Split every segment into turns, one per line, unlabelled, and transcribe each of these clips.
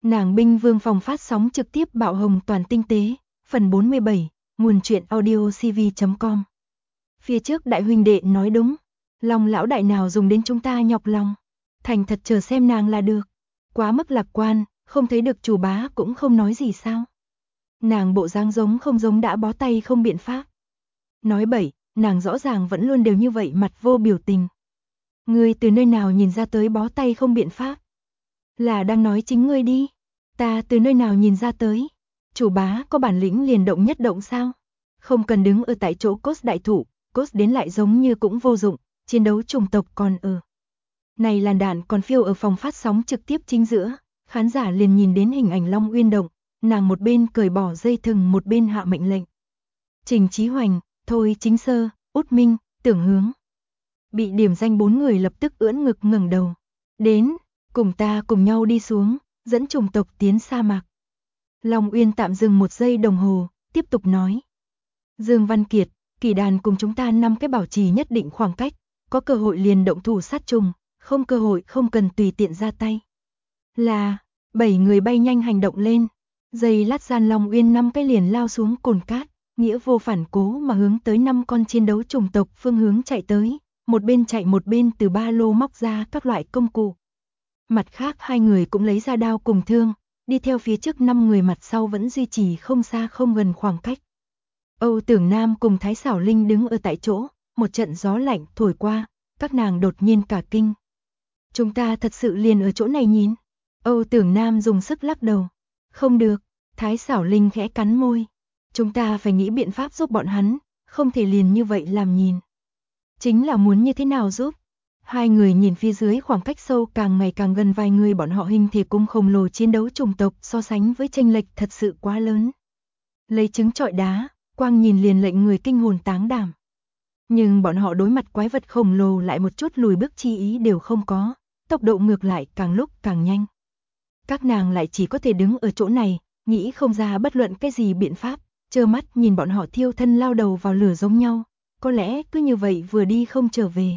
Nàng binh vương phòng phát sóng trực tiếp bạo hồng toàn tinh tế, phần 47, nguồn truyện audio cv.com. Phía trước đại huynh đệ nói đúng, lòng lão đại nào dùng đến chúng ta nhọc lòng, thành thật chờ xem nàng là được. Quá mức lạc quan, không thấy được chủ bá cũng không nói gì sao. Nàng bộ dáng giống không giống đã bó tay không biện pháp. Nói bậy, nàng rõ ràng vẫn luôn đều như vậy mặt vô biểu tình. Ngươi từ nơi nào nhìn ra tới bó tay không biện pháp? Là đang nói chính ngươi đi. Ta từ nơi nào nhìn ra tới? Chủ bá có bản lĩnh liền động nhất động sao? Không cần đứng ở tại chỗ cốt đại thủ, cốt đến lại giống như cũng vô dụng, chiến đấu chủng tộc còn ở. Này làn đạn còn phiêu ở phòng phát sóng trực tiếp chính giữa, khán giả liền nhìn đến hình ảnh Long Uyên động, nàng một bên cởi bỏ dây thừng một bên hạ mệnh lệnh. Trình Chí Hoành, Thôi Chính Sơ, Út Minh, Tưởng Hướng. Bị điểm danh 4 người lập tức ưỡn ngực ngẩng đầu. Đến, cùng ta cùng nhau đi xuống, dẫn chủng tộc tiến sa mạc. Long Uyên tạm dừng 1 giây đồng hồ, tiếp tục nói. Dương Văn Kiệt, Kỳ Đàn cùng chúng ta 5 cái bảo trì nhất định khoảng cách, có cơ hội liền động thủ sát trùng, không cơ hội không cần tùy tiện ra tay. Là, 7 người bay nhanh hành động lên. Giây lát gian Long Uyên 5 cái liền lao xuống cồn cát, nghĩa vô phản cố mà hướng tới 5 con chiến đấu chủng tộc phương hướng chạy tới, một bên chạy một bên từ ba lô móc ra các loại công cụ. Mặt khác 2 người cũng lấy ra đao cùng thương, đi theo phía trước 5 người mặt sau vẫn duy trì không xa không gần khoảng cách. Âu Tưởng Nam cùng Thái Xảo Linh đứng ở tại chỗ, một trận gió lạnh thổi qua, các nàng đột nhiên cả kinh. Chúng ta thật sự liền ở chỗ này nhìn. Âu Tưởng Nam dùng sức lắc đầu. Không được, Thái Xảo Linh khẽ cắn môi. Chúng ta phải nghĩ biện pháp giúp bọn hắn, không thể liền như vậy làm nhìn. Chính là muốn như thế nào giúp? 2 người nhìn phía dưới khoảng cách sâu càng ngày càng gần vài người bọn họ hình thể cung khổng lồ chiến đấu chủng tộc so sánh với chênh lệch thật sự quá lớn. Lấy trứng trọi đá, quang nhìn liền lệnh người kinh hồn táng đảm. Nhưng bọn họ đối mặt quái vật khổng lồ lại một chút lùi bước chi ý đều không có, tốc độ ngược lại càng lúc càng nhanh. Các nàng lại chỉ có thể đứng ở chỗ này, nghĩ không ra bất luận cái gì biện pháp, trơ mắt nhìn bọn họ thiêu thân lao đầu vào lửa giống nhau, có lẽ cứ như vậy vừa đi không trở về.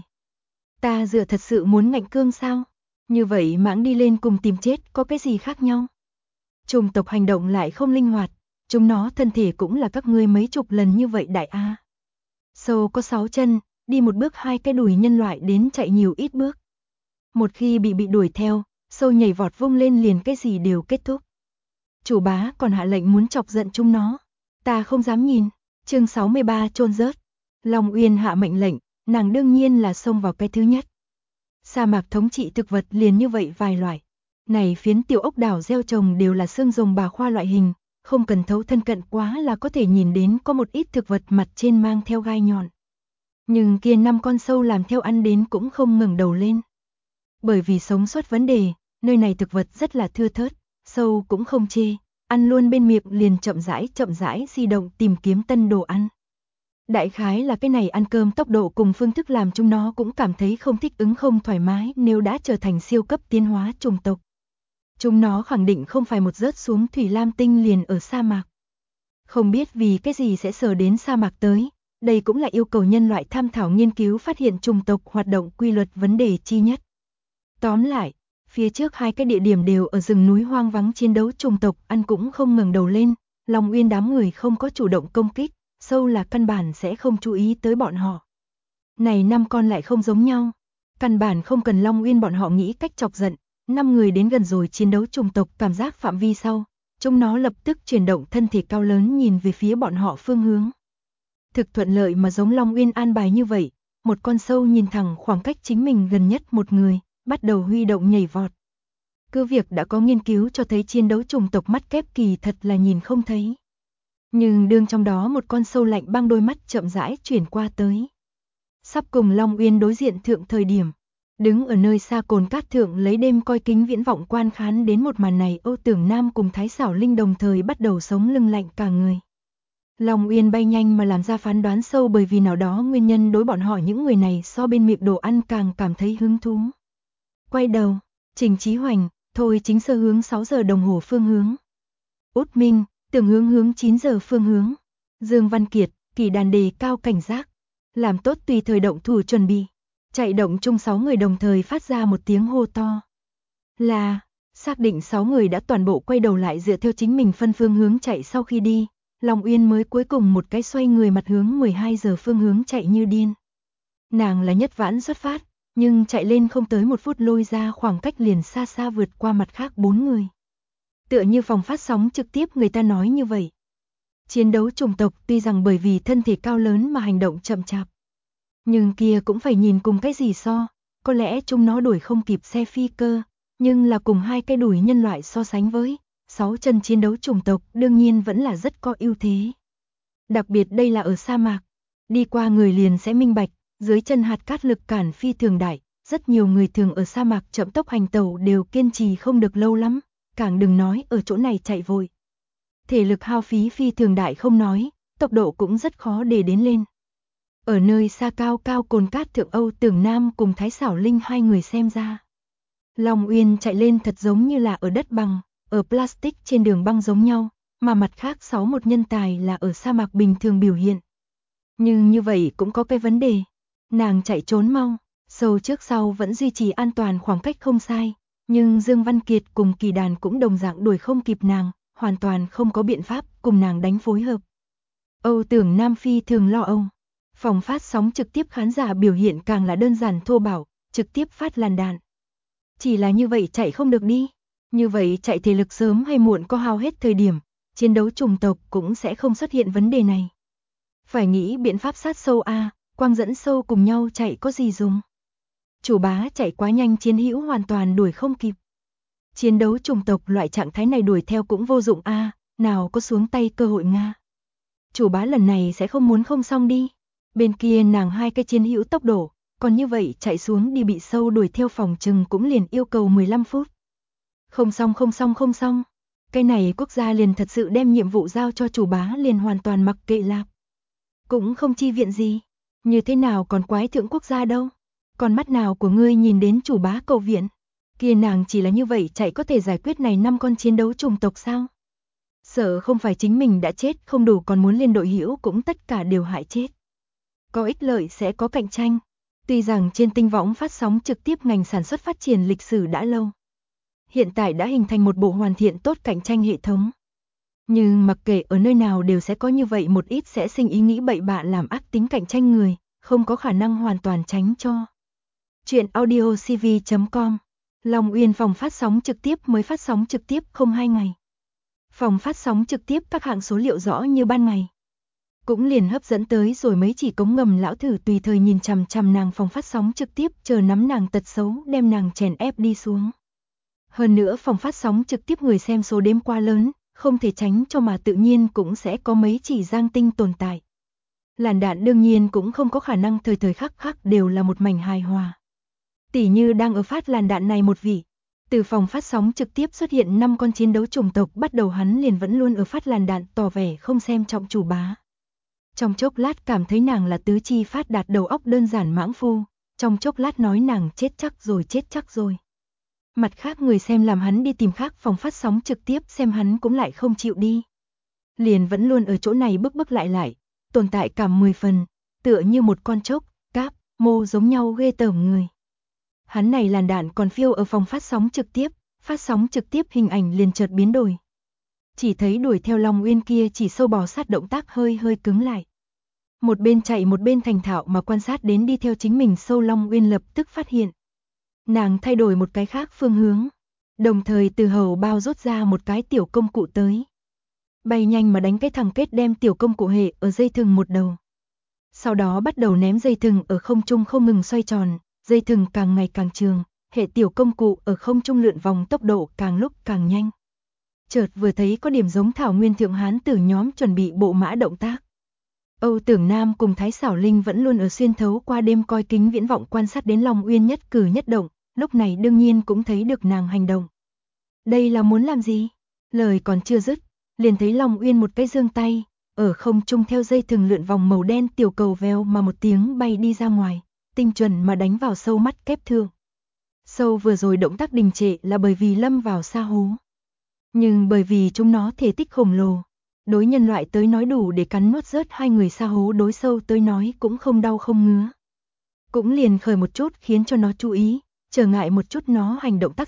Ta dựa thật sự muốn ngạnh cương sao? Như vậy mãng đi lên cùng tìm chết có cái gì khác nhau? Chủng tộc hành động lại không linh hoạt, chúng nó thân thể cũng là các ngươi mấy chục lần như vậy đại a. Sâu có 6 chân, đi một bước 2 cái đùi nhân loại đến chạy nhiều ít bước. Một khi bị đuổi theo, sâu nhảy vọt vung lên liền cái gì đều kết thúc. Chủ bá còn hạ lệnh muốn chọc giận chúng nó. Ta không dám nhìn. Chương 63 chôn rớt. Long Uyên hạ mệnh lệnh, nàng đương nhiên là xông vào cái thứ nhất. Sa mạc thống trị thực vật liền như vậy vài loại. Này phiến tiểu ốc đảo gieo trồng đều là xương rồng bà khoa loại hình, không cần thấu thân cận quá là có thể nhìn đến có một ít thực vật mặt trên mang theo gai nhọn. Nhưng kia 5 con sâu làm theo ăn đến cũng không ngẩng đầu lên. Bởi vì sống sót vấn đề, nơi này thực vật rất là thưa thớt, sâu cũng không chê, ăn luôn bên miệng liền chậm rãi di động tìm kiếm tân đồ ăn. Đại khái là cái này ăn cơm tốc độ cùng phương thức làm chúng nó cũng cảm thấy không thích ứng không thoải mái nếu đã trở thành siêu cấp tiến hóa chủng tộc. Chúng nó khẳng định không phải một rớt xuống thủy lam tinh liền ở sa mạc. Không biết vì cái gì sẽ sờ đến sa mạc tới, đây cũng là yêu cầu nhân loại tham thảo nghiên cứu phát hiện chủng tộc hoạt động quy luật vấn đề chi nhất. Tóm lại, phía trước 2 cái địa điểm đều ở rừng núi hoang vắng chiến đấu chủng tộc ăn cũng không ngẩng đầu lên, Long Uyên đám người không có chủ động công kích, sâu là căn bản sẽ không chú ý tới bọn họ. Này 5 con lại không giống nhau, căn bản không cần Long Uyên bọn họ nghĩ cách chọc giận, 5 người đến gần rồi chiến đấu chủng tộc cảm giác phạm vi sau, chúng nó lập tức chuyển động thân thể cao lớn nhìn về phía bọn họ phương hướng. Thực thuận lợi mà giống Long Uyên an bài như vậy, một con sâu nhìn thẳng khoảng cách chính mình gần nhất một người, bắt đầu huy động nhảy vọt. Cứ việc đã có nghiên cứu cho thấy chiến đấu chủng tộc mắt kép kỳ thật là nhìn không thấy. Nhưng đương trong đó một con sâu lạnh băng đôi mắt chậm rãi chuyển qua tới. Sắp cùng Long Uyên đối diện thượng thời điểm, đứng ở nơi xa cồn cát thượng lấy đêm coi kính viễn vọng quan khán đến một màn này, Âu Tưởng Nam cùng Thái Xảo Linh đồng thời bắt đầu sống lưng lạnh cả người. Long Uyên bay nhanh mà làm ra phán đoán sâu bởi vì nào đó nguyên nhân đối bọn họ những người này so bên miệng đồ ăn càng cảm thấy hứng thú. Quay đầu, Trình Chí Hoành, Thôi Chính Sơ hướng 6 giờ đồng hồ phương hướng. Út Minh, Tưởng Hướng hướng 9 giờ phương hướng. Dương Văn Kiệt, Kỳ Đàn đề cao cảnh giác, làm tốt tùy thời động thủ chuẩn bị. Chạy động chung 6 người đồng thời phát ra một tiếng hô to. Là, Xác định 6 người đã toàn bộ quay đầu lại dựa theo chính mình phân phương hướng chạy sau khi đi, Long Uyên mới cuối cùng một cái xoay người mặt hướng 12 giờ phương hướng chạy như điên. Nàng là nhất vãn xuất phát, nhưng chạy lên không tới 1 phút lôi ra khoảng cách liền xa xa vượt qua mặt khác 4 người. Tựa như phòng phát sóng trực tiếp người ta nói như vậy. Chiến đấu chủng tộc tuy rằng bởi vì thân thể cao lớn mà hành động chậm chạp. Nhưng kia cũng phải nhìn cùng cái gì so, có lẽ chúng nó đuổi không kịp xe phi cơ, nhưng là cùng 2 cái đuổi nhân loại so sánh với 6 chân chiến đấu chủng tộc đương nhiên vẫn là rất có ưu thế. Đặc biệt đây là ở sa mạc, đi qua người liền sẽ minh bạch, dưới chân hạt cát lực cản phi thường đại, rất nhiều người thường ở sa mạc chậm tốc hành tẩu đều kiên trì không được lâu lắm, càng đừng nói ở chỗ này chạy vội. Thể lực hao phí phi thường đại không nói, tốc độ cũng rất khó để đến lên. Ở nơi xa cao cao cồn cát thượng Âu Tưởng Nam cùng Thái Xảo Linh 2 người xem ra. Long Uyên chạy lên thật giống như là ở đất bằng, ở plastic trên đường băng giống nhau, mà mặt khác 6 một nhân tài là ở sa mạc bình thường biểu hiện. Nhưng như vậy cũng có cái vấn đề, nàng chạy trốn mau, sâu trước sau vẫn duy trì an toàn khoảng cách không sai, nhưng Dương Văn Kiệt cùng Kỳ Đàn cũng đồng dạng đuổi không kịp nàng, hoàn toàn không có biện pháp cùng nàng đánh phối hợp. Âu Tưởng Nam phi thường lo âu. Phòng phát sóng trực tiếp khán giả biểu hiện càng là đơn giản thô bạo, trực tiếp phát làn đạn. Chỉ là như vậy chạy không được đi. Như vậy chạy thể lực sớm hay muộn có hao hết thời điểm, chiến đấu chủng tộc cũng sẽ không xuất hiện vấn đề này. Phải nghĩ biện pháp sát sâu a, quang dẫn sâu cùng nhau chạy có gì dùng. Chủ bá chạy quá nhanh chiến hữu hoàn toàn đuổi không kịp. Chiến đấu chủng tộc loại trạng thái này đuổi theo cũng vô dụng a, nào có xuống tay cơ hội Nga. Chủ bá lần này sẽ không muốn không xong đi. Bên kia nàng 2 cái chiến hữu tốc độ, còn như vậy chạy xuống đi bị sâu đuổi theo phòng trừng cũng liền yêu cầu 15 phút. Không xong. Cái này quốc gia liền thật sự đem nhiệm vụ giao cho chủ bá liền hoàn toàn mặc kệ lạc. Cũng không chi viện gì, như thế nào còn quái thượng quốc gia đâu. Còn mắt nào của ngươi nhìn đến chủ bá cầu viện, kia nàng chỉ là như vậy chạy có thể giải quyết này 5 con chiến đấu chủng tộc sao? Sợ không phải chính mình đã chết không đủ còn muốn lên đội hữu cũng tất cả đều hại chết. Có ích lợi sẽ có cạnh tranh. Tuy rằng trên tinh võng phát sóng trực tiếp ngành sản xuất phát triển lịch sử đã lâu. Hiện tại đã hình thành một bộ hoàn thiện tốt cạnh tranh hệ thống. Nhưng mặc kệ ở nơi nào đều sẽ có như vậy một ít sẽ sinh ý nghĩ bậy bạ làm ác tính cạnh tranh người, không có khả năng hoàn toàn tránh cho. Chuyện audio cv.com. Long Uyên phòng phát sóng trực tiếp mới phát sóng trực tiếp không 2 ngày. Phòng phát sóng trực tiếp các hạng số liệu rõ như ban ngày. Cũng liền hấp dẫn tới rồi mấy chỉ cống ngầm lão thử tùy thời nhìn chằm chằm nàng phòng phát sóng trực tiếp chờ nắm nàng tật xấu đem nàng chèn ép đi xuống. Hơn nữa phòng phát sóng trực tiếp người xem số đêm qua lớn, không thể tránh cho mà tự nhiên cũng sẽ có mấy chỉ giang tinh tồn tại. Làn đạn đương nhiên cũng không có khả năng thời thời khắc khắc đều là một mảnh hài hòa. Tỉ như đang ở phát làn đạn này một vị. Từ phòng phát sóng trực tiếp xuất hiện 5 con chiến đấu chủng tộc bắt đầu hắn liền vẫn luôn ở phát làn đạn tỏ vẻ không xem trọng chủ bá. Trong chốc lát cảm thấy nàng là tứ chi phát đạt đầu óc đơn giản mãng phu, trong chốc lát nói nàng chết chắc rồi. Mặt khác người xem làm hắn đi tìm khác phòng phát sóng trực tiếp xem hắn cũng lại không chịu đi. Liền vẫn luôn ở chỗ này bức lại, tồn tại cảm 10 phần, tựa như một con chốc, cáp, mô giống nhau ghê tởm người. Hắn này làn đạn còn phiêu ở phòng phát sóng trực tiếp hình ảnh liền chợt biến đổi. Chỉ thấy đuổi theo Long Uyên kia chỉ sâu bò sát động tác hơi cứng lại. Một bên chạy một bên thành thạo mà quan sát đến đi theo chính mình sâu Long Uyên lập tức phát hiện. Nàng thay đổi một cái khác phương hướng, đồng thời từ hầu bao rút ra một cái tiểu công cụ tới. Bay nhanh mà đánh cái thằng kết đem tiểu công cụ hệ ở dây thừng một đầu. Sau đó bắt đầu ném dây thừng ở không trung không ngừng xoay tròn, dây thừng càng ngày càng trường, hệ tiểu công cụ ở không trung lượn vòng tốc độ càng lúc càng nhanh. Chợt vừa thấy có điểm giống Thảo Nguyên Thượng Hán tử nhóm chuẩn bị bộ mã động tác. Âu Tưởng Nam cùng Thái Xảo Linh vẫn luôn ở xuyên thấu qua đêm coi kính viễn vọng quan sát đến Long Uyên nhất cử nhất động, lúc này đương nhiên cũng thấy được nàng hành động. Đây là muốn làm gì? Lời còn chưa dứt, liền thấy Long Uyên một cái giương tay, ở không trung theo dây thừng lượn vòng màu đen tiểu cầu vèo mà một tiếng bay đi ra ngoài, tinh chuẩn mà đánh vào sâu mắt kép thượng. Sâu vừa rồi động tác đình trệ là bởi vì lâm vào sa hố. Nhưng bởi vì chúng nó thể tích khổng lồ, đối nhân loại tới nói đủ để cắn nuốt rớt 2 người sa hố đối sâu tới nói cũng không đau không ngứa. Cũng liền khởi một chút khiến cho nó chú ý, trở ngại một chút nó hành động tác dụng,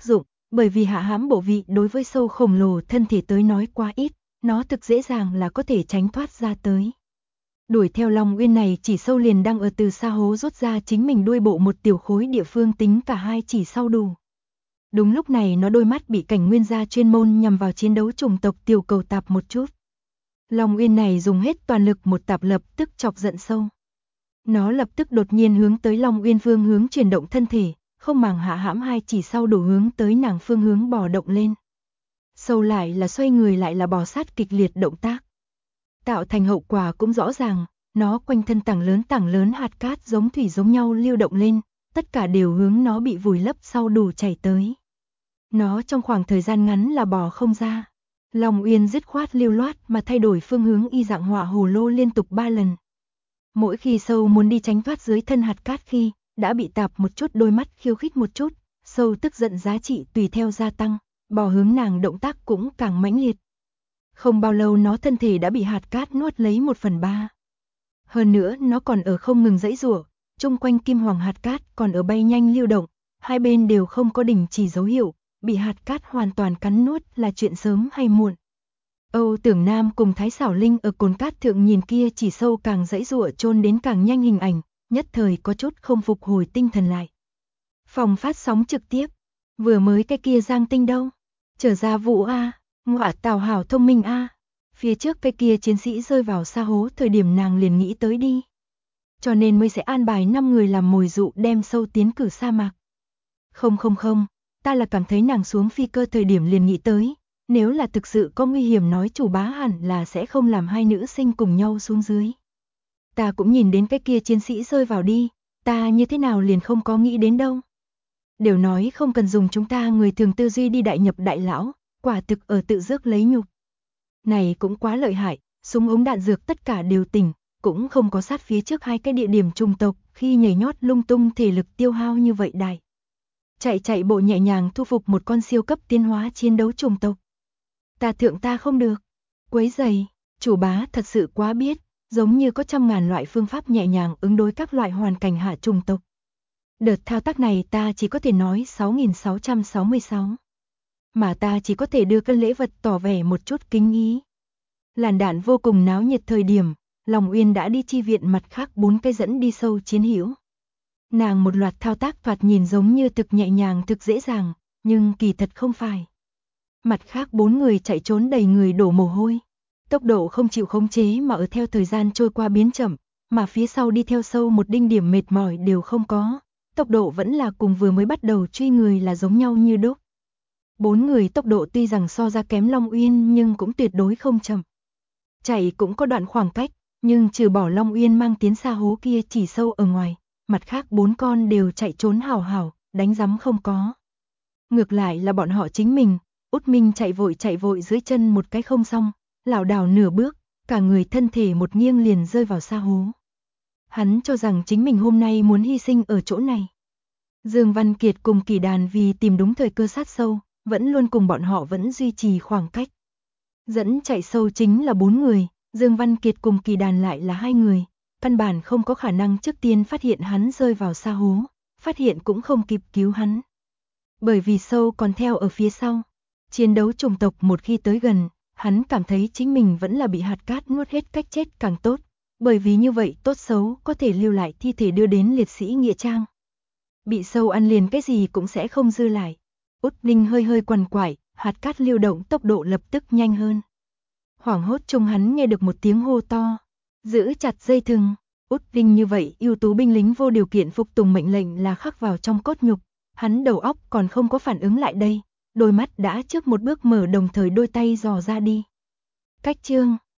Bởi vì hạ hãm bộ vị đối với sâu khổng lồ thân thể tới nói quá ít, nó thực dễ dàng là có thể tránh thoát ra tới. Đuổi theo Long Uyên này chỉ sâu liền đang ở từ xa hố rút ra chính mình đuôi bộ một tiểu khối địa phương tính cả hai chỉ sau đủ. Đúng lúc này nó đôi mắt bị Cảnh Nguyên gia chuyên môn nhằm vào chiến đấu chủng tộc tiểu cầu tạp một chút. Long Uyên này dùng hết toàn lực một tạp lập tức chọc giận sâu. Nó lập tức đột nhiên hướng tới Long Uyên phương hướng chuyển động thân thể, không màng hạ hãm hai chỉ sau đủ hướng tới nàng phương hướng bò động lên. Sâu lại là xoay người lại là bò sát kịch liệt động tác. Tạo thành hậu quả cũng rõ ràng, nó quanh thân tảng lớn hạt cát giống thủy giống nhau lưu động lên, tất cả đều hướng nó bị vùi lấp sau đủ chảy tới. Nó trong khoảng thời gian ngắn là bò không ra. Long Uyên dứt khoát lưu loát mà thay đổi phương hướng y dạng hỏa hồ lô liên tục 3 lần. Mỗi khi sâu muốn đi tránh thoát dưới thân hạt cát khi đã bị tạp một chút đôi mắt khiêu khích một chút, sâu tức giận giá trị tùy theo gia tăng, bò hướng nàng động tác cũng càng mãnh liệt. Không bao lâu nó thân thể đã bị hạt cát nuốt lấy 1/3. Hơn nữa nó còn ở không ngừng giãy giụa, chung quanh kim hoàng hạt cát còn ở bay nhanh lưu động, hai bên đều không có đình chỉ dấu hiệu, bị hạt cát hoàn toàn cắn nuốt là chuyện sớm hay muộn. Âu Tưởng Nam cùng Thái Xảo Linh ở cồn cát thượng nhìn kia chỉ sâu càng giãy giụa chôn đến càng nhanh hình ảnh, nhất thời có chút không phục hồi tinh thần lại. Phòng phát sóng trực tiếp, vừa mới cái kia Giang Tinh đâu? Trở ra vụ a, ngọa Tào hảo thông minh a. Phía trước cái kia chiến sĩ rơi vào sa hố thời điểm nàng liền nghĩ tới đi. Cho nên mới sẽ an bài 5 người làm mồi dụ đem sâu tiến cử sa mạc. Không, ta là cảm thấy nàng xuống phi cơ thời điểm liền nghĩ tới, nếu là thực sự có nguy hiểm nói chủ bá hẳn là sẽ không làm hai nữ sinh cùng nhau xuống dưới. Ta cũng nhìn đến cái kia chiến sĩ rơi vào đi, ta như thế nào liền không có nghĩ đến đâu. Đều nói không cần dùng chúng ta người thường tư duy đi đại nhập đại lão, quả thực ở tự rước lấy nhục. Này cũng quá lợi hại, súng ống đạn dược tất cả đều tỉnh, cũng không có sát phía trước hai cái địa điểm trùng tộc, khi nhảy nhót lung tung thể lực tiêu hao như vậy đại. Chạy bộ nhẹ nhàng thu phục một con siêu cấp tiến hóa chiến đấu trùng tộc. Ta thượng ta không được. Quấy giày, chủ bá thật sự quá biết, giống như có trăm ngàn loại phương pháp nhẹ nhàng ứng đối các loại hoàn cảnh hạ trùng tộc. Đợt thao tác này ta chỉ có thể nói 6666. Mà ta chỉ có thể đưa cân lễ vật tỏ vẻ một chút kính ý. Làn đạn vô cùng náo nhiệt thời điểm, Long Uyên đã đi chi viện mặt khác 4 cái dẫn đi sâu chiến hữu. Nàng một loạt thao tác thoạt nhìn giống như thực nhẹ nhàng thực dễ dàng, nhưng kỳ thật không phải. Mặt khác 4 người chạy trốn đầy người đổ mồ hôi. Tốc độ không chịu khống chế mà ở theo thời gian trôi qua biến chậm, mà phía sau đi theo sâu một đinh điểm mệt mỏi đều không có. Tốc độ vẫn là cùng vừa mới bắt đầu truy người là giống nhau như đúc. 4 người tốc độ tuy rằng so ra kém Long Uyên nhưng cũng tuyệt đối không chậm. Chạy cũng có đoạn khoảng cách, nhưng trừ bỏ Long Uyên mang tiến xa hố kia chỉ sâu ở ngoài, mặt khác 4 con đều chạy trốn hảo hảo, đánh rắm không có. Ngược lại là bọn họ chính mình, Út Minh chạy vội dưới chân một cái không xong, lảo đảo nửa bước, cả người thân thể một nghiêng liền rơi vào sa hố. Hắn cho rằng chính mình hôm nay muốn hy sinh ở chỗ này. Dương Văn Kiệt cùng Kỳ Đàn vì tìm đúng thời cơ sát sâu, vẫn luôn cùng bọn họ vẫn duy trì khoảng cách. Dẫn chạy sâu chính là 4 người, Dương Văn Kiệt cùng Kỳ Đàn lại là 2 người, căn bản không có khả năng trước tiên phát hiện hắn rơi vào sa hố, phát hiện cũng không kịp cứu hắn. Bởi vì sâu còn theo ở phía sau. Chiến đấu chủng tộc một khi tới gần, hắn cảm thấy chính mình vẫn là bị hạt cát nuốt hết cách chết càng tốt, bởi vì như vậy tốt xấu có thể lưu lại thi thể đưa đến liệt sĩ nghĩa trang. Bị sâu ăn liền cái gì cũng sẽ không dư lại. Út Ninh hơi quằn quại, hạt cát lưu động tốc độ lập tức nhanh hơn. Hoảng hốt chung hắn nghe được một tiếng hô to, giữ chặt dây thừng. Út Ninh như vậy ưu tú binh lính vô điều kiện phục tùng mệnh lệnh là khắc vào trong cốt nhục, hắn đầu óc còn không có phản ứng lại đây, đôi mắt đã trước một bước mở đồng thời đôi tay dò ra đi. Cách chương